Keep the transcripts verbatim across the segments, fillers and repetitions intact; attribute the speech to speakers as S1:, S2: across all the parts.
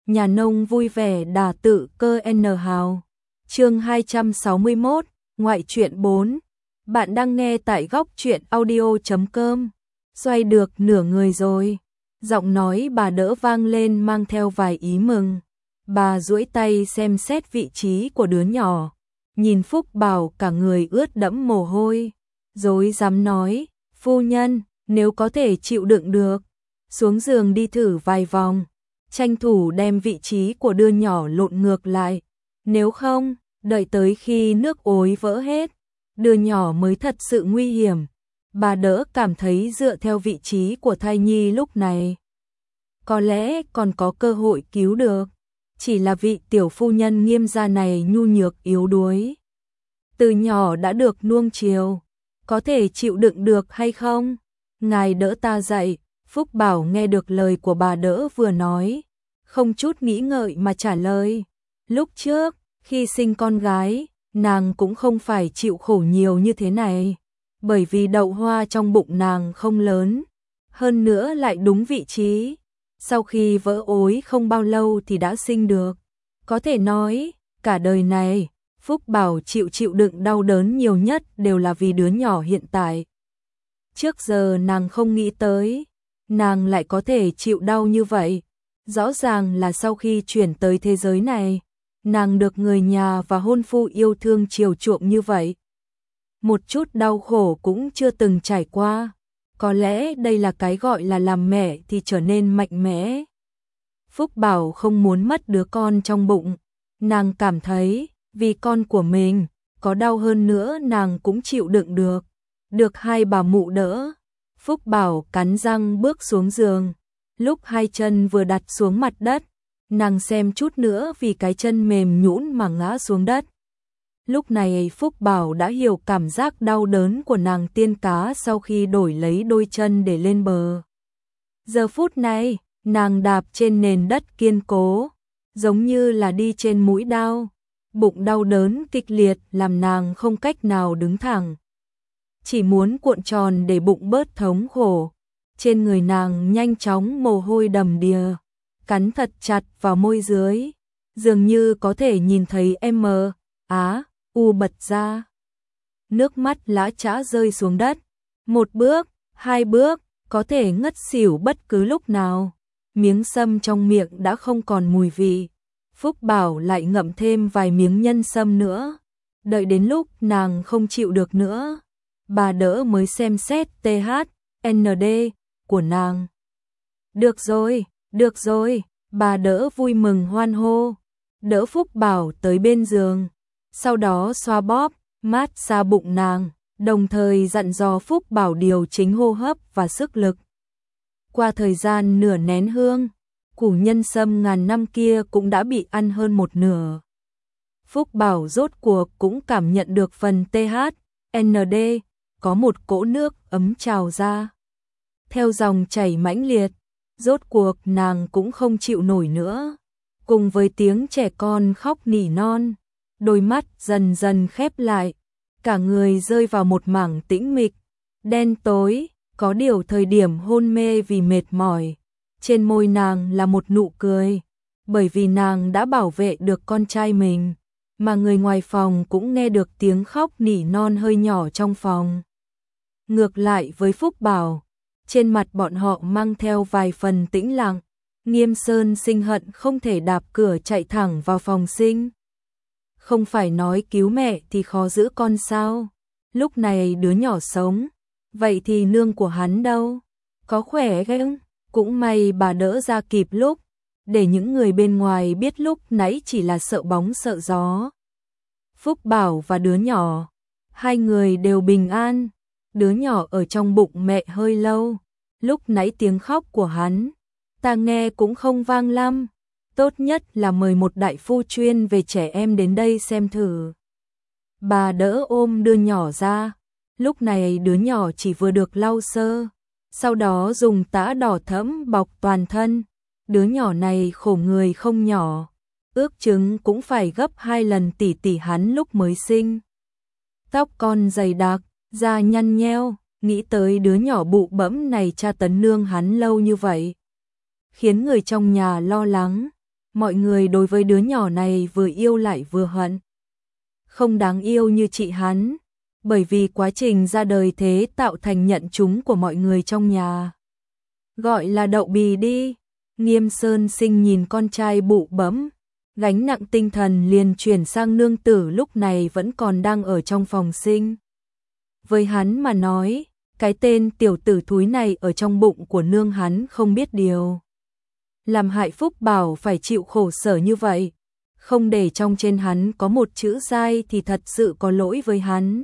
S1: nhà nông vui vẻ đà tự cơ N hào. Chương hai trăm sáu mươi mốt, ngoại truyện bốn. Bạn đang nghe tại góc truyện audio chấm com. Xoay được nửa người rồi. Giọng nói bà đỡ vang lên mang theo vài ý mừng. Bà duỗi tay xem xét vị trí của đứa nhỏ. Nhìn Phúc Bảo cả người ướt đẫm mồ hôi. Rồi dám nói, phu nhân, nếu có thể chịu đựng được, xuống giường đi thử vài vòng. Tranh thủ đem vị trí của đứa nhỏ lộn ngược lại. Nếu không, đợi tới khi nước ối vỡ hết, đứa nhỏ mới thật sự nguy hiểm. Bà đỡ cảm thấy dựa theo vị trí của thai nhi lúc này, có lẽ còn có cơ hội cứu được. Chỉ là vị tiểu phu nhân Nghiêm gia này nhu nhược yếu đuối. Từ nhỏ đã được nuông chiều, có thể chịu đựng được hay không? Ngài đỡ ta dậy. Phúc Bảo nghe được lời của bà đỡ vừa nói, không chút nghĩ ngợi mà trả lời. Lúc trước, khi sinh con gái, nàng cũng không phải chịu khổ nhiều như thế này. Bởi vì đậu hoa trong bụng nàng không lớn, hơn nữa lại đúng vị trí. Sau khi vỡ ối không bao lâu thì đã sinh được. Có thể nói, cả đời này, Phúc Bảo chịu chịu đựng đau đớn nhiều nhất đều là vì đứa nhỏ hiện tại. Trước giờ nàng không nghĩ tới, nàng lại có thể chịu đau như vậy. Rõ ràng là sau khi chuyển tới thế giới này, nàng được người nhà và hôn phu yêu thương chiều chuộng như vậy. Một chút đau khổ cũng chưa từng trải qua. Có lẽ đây là cái gọi là làm mẹ thì trở nên mạnh mẽ. Phúc Bảo không muốn mất đứa con trong bụng. Nàng cảm thấy, vì con của mình, có đau hơn nữa nàng cũng chịu đựng được. Được hai bà mụ đỡ, Phúc Bảo cắn răng bước xuống giường. Lúc hai chân vừa đặt xuống mặt đất, nàng xem chút nữa vì cái chân mềm nhũn mà ngã xuống đất. Lúc này Phúc Bảo đã hiểu cảm giác đau đớn của nàng tiên cá sau khi đổi lấy đôi chân để lên bờ. Giờ phút này, nàng đạp trên nền đất kiên cố, giống như là đi trên mũi đao. Bụng đau đớn kịch liệt làm nàng không cách nào đứng thẳng. Chỉ muốn cuộn tròn để bụng bớt thống khổ. Trên người nàng nhanh chóng mồ hôi đầm đìa, cắn thật chặt vào môi dưới, dường như có thể nhìn thấy M, Á, U bật ra. Nước mắt lã chã rơi xuống đất. Một bước, hai bước, có thể ngất xỉu bất cứ lúc nào. Miếng sâm trong miệng đã không còn mùi vị. Phúc Bảo lại ngậm thêm vài miếng nhân sâm nữa. Đợi đến lúc nàng không chịu được nữa, bà đỡ mới xem xét tê hát en đê của nàng. Được rồi, được rồi, bà đỡ vui mừng hoan hô, đỡ Phúc Bảo tới bên giường, sau đó xoa bóp, mát xa bụng nàng, đồng thời dặn dò Phúc Bảo điều chỉnh hô hấp và sức lực. Qua thời gian nửa nén hương, củ nhân sâm ngàn năm kia cũng đã bị ăn hơn một nửa. Phúc Bảo rốt cuộc cũng cảm nhận được phần tê hát en đê, có một cỗ nước ấm trào ra. Theo dòng chảy mãnh liệt, rốt cuộc nàng cũng không chịu nổi nữa. Cùng với tiếng trẻ con khóc nỉ non, đôi mắt dần dần khép lại, cả người rơi vào một mảng tĩnh mịch, đen tối, có điều thời điểm hôn mê vì mệt mỏi. Trên môi nàng là một nụ cười, bởi vì nàng đã bảo vệ được con trai mình, mà người ngoài phòng cũng nghe được tiếng khóc nỉ non hơi nhỏ trong phòng. Ngược lại với Phúc Bảo, trên mặt bọn họ mang theo vài phần tĩnh lặng. Nghiêm Sơn sinh hận không thể đạp cửa chạy thẳng vào phòng sinh. Không phải nói cứu mẹ thì khó giữ con sao? Lúc này đứa nhỏ sống, vậy thì nương của hắn đâu? Có khỏe không? Cũng may bà đỡ ra kịp lúc, để những người bên ngoài biết lúc nãy chỉ là sợ bóng sợ gió. Phúc Bảo và đứa nhỏ, hai người đều bình an. Đứa nhỏ ở trong bụng mẹ hơi lâu, lúc nãy tiếng khóc của hắn, ta nghe cũng không vang lắm. Tốt nhất là mời một đại phu chuyên về trẻ em đến đây xem thử. Bà đỡ ôm đứa nhỏ ra, lúc này đứa nhỏ chỉ vừa được lau sơ, sau đó dùng tã đỏ thẫm bọc toàn thân. Đứa nhỏ này khổ người không nhỏ, ước chừng cũng phải gấp hai lần tỷ tỷ hắn lúc mới sinh. Tóc con dày đặc, da nhăn nheo, nghĩ tới đứa nhỏ bụ bẫm này tra tấn nương hắn lâu như vậy, khiến người trong nhà lo lắng. mọi người đối với đứa nhỏ này vừa yêu lại vừa hận. Không đáng yêu như chị hắn, bởi vì quá trình ra đời thế tạo thành nhận chúng của mọi người trong nhà. Gọi là Đậu Bì đi. Nghiêm Sơn Sinh nhìn con trai bụ bẫm, gánh nặng tinh thần liền chuyển sang nương tử lúc này vẫn còn đang ở trong phòng sinh. Với hắn mà nói, cái tên tiểu tử thúi này ở trong bụng của nương hắn không biết điều. Làm hại Phúc Bảo phải chịu khổ sở như vậy, không để trong trên hắn có một chữ dai thì thật sự có lỗi với hắn.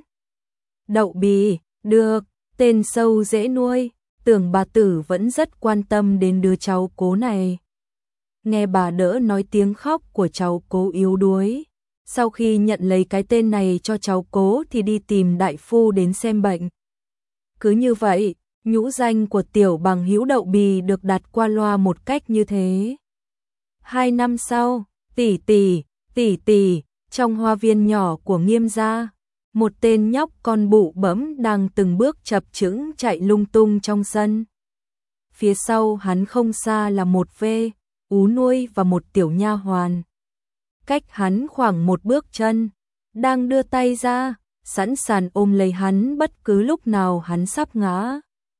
S1: Đậu Bì, được, tên sâu dễ nuôi, tưởng bà tử vẫn rất quan tâm đến đứa cháu cố này. Nghe bà đỡ nói tiếng khóc của cháu cố yếu đuối. Sau khi nhận lấy cái tên này cho cháu cố thì đi tìm đại phu đến xem bệnh. Cứ như vậy, nhũ danh của tiểu bằng hữu Đậu Bì được đặt qua loa một cách như thế. Hai năm sau, tỷ tỷ, tỷ tỷ, trong hoa viên nhỏ của Nghiêm gia, một tên nhóc con bụ bẫm đang từng bước chập chững chạy lung tung trong sân. Phía sau hắn không xa là một vê, ú nuôi và một tiểu nha hoàn. Cách hắn khoảng một bước chân, đang đưa tay ra, sẵn sàng ôm lấy hắn bất cứ lúc nào hắn sắp ngã.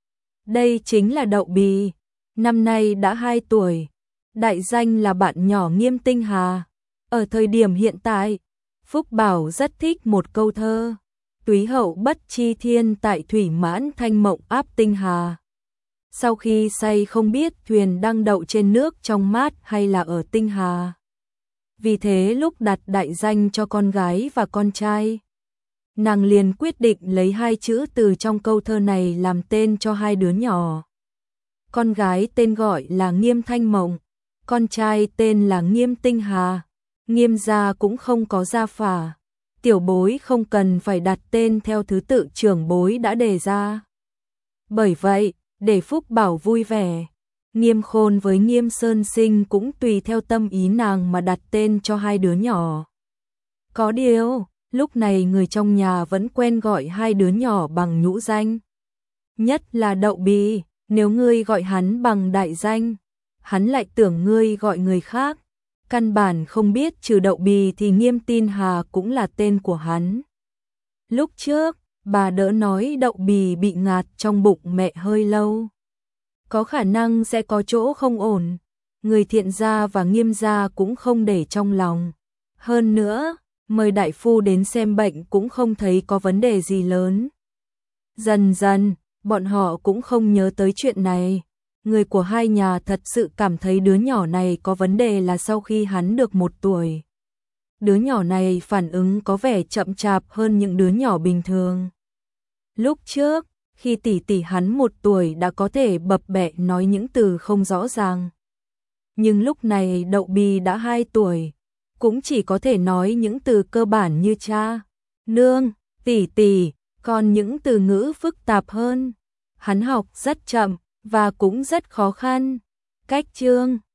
S1: Đây chính là Đậu Bì, năm nay đã hai tuổi, đại danh là bạn nhỏ Nghiêm Tinh Hà. Ở thời điểm hiện tại, Phúc Bảo rất thích một câu thơ, túy hậu bất chi thiên tại thủy mãn thanh mộng áp tinh hà. Sau khi say không biết thuyền đang đậu trên nước trong mát hay là ở tinh hà. Vì thế lúc đặt đại danh cho con gái và con trai, nàng liền quyết định lấy hai chữ từ trong câu thơ này làm tên cho hai đứa nhỏ. Con gái tên gọi là Nghiêm Thanh Mộng, con trai tên là Nghiêm Tinh Hà. Nghiêm gia cũng không có gia phả, tiểu bối không cần phải đặt tên theo thứ tự trưởng bối đã đề ra. Bởi vậy, để Phúc Bảo vui vẻ, Nghiêm Khôn với Nghiêm Sơn Sinh cũng tùy theo tâm ý nàng mà đặt tên cho hai đứa nhỏ. Có điều, lúc này người trong nhà vẫn quen gọi hai đứa nhỏ bằng nhũ danh. Nhất là Đậu Bì, nếu ngươi gọi hắn bằng đại danh, hắn lại tưởng ngươi gọi người khác. Căn bản không biết trừ Đậu Bì thì Nghiêm Tin Hà cũng là tên của hắn. Lúc trước, bà đỡ nói Đậu Bì bị ngạt trong bụng mẹ hơi lâu. Có khả năng sẽ có chỗ không ổn. Người Thiện gia và Nghiêm gia cũng không để trong lòng. Hơn nữa, mời đại phu đến xem bệnh cũng không thấy có vấn đề gì lớn. Dần dần, bọn họ cũng không nhớ tới chuyện này. Người của hai nhà thật sự cảm thấy đứa nhỏ này có vấn đề là sau khi hắn được một tuổi. Đứa nhỏ này phản ứng có vẻ chậm chạp hơn những đứa nhỏ bình thường. Lúc trước, khi tỷ tỷ hắn một tuổi đã có thể bập bẹ nói những từ không rõ ràng. Nhưng lúc này Đậu Bì đã hai tuổi, cũng chỉ có thể nói những từ cơ bản như cha, nương, tỷ tỷ, còn những từ ngữ phức tạp hơn. Hắn học rất chậm và cũng rất khó khăn. Cách chương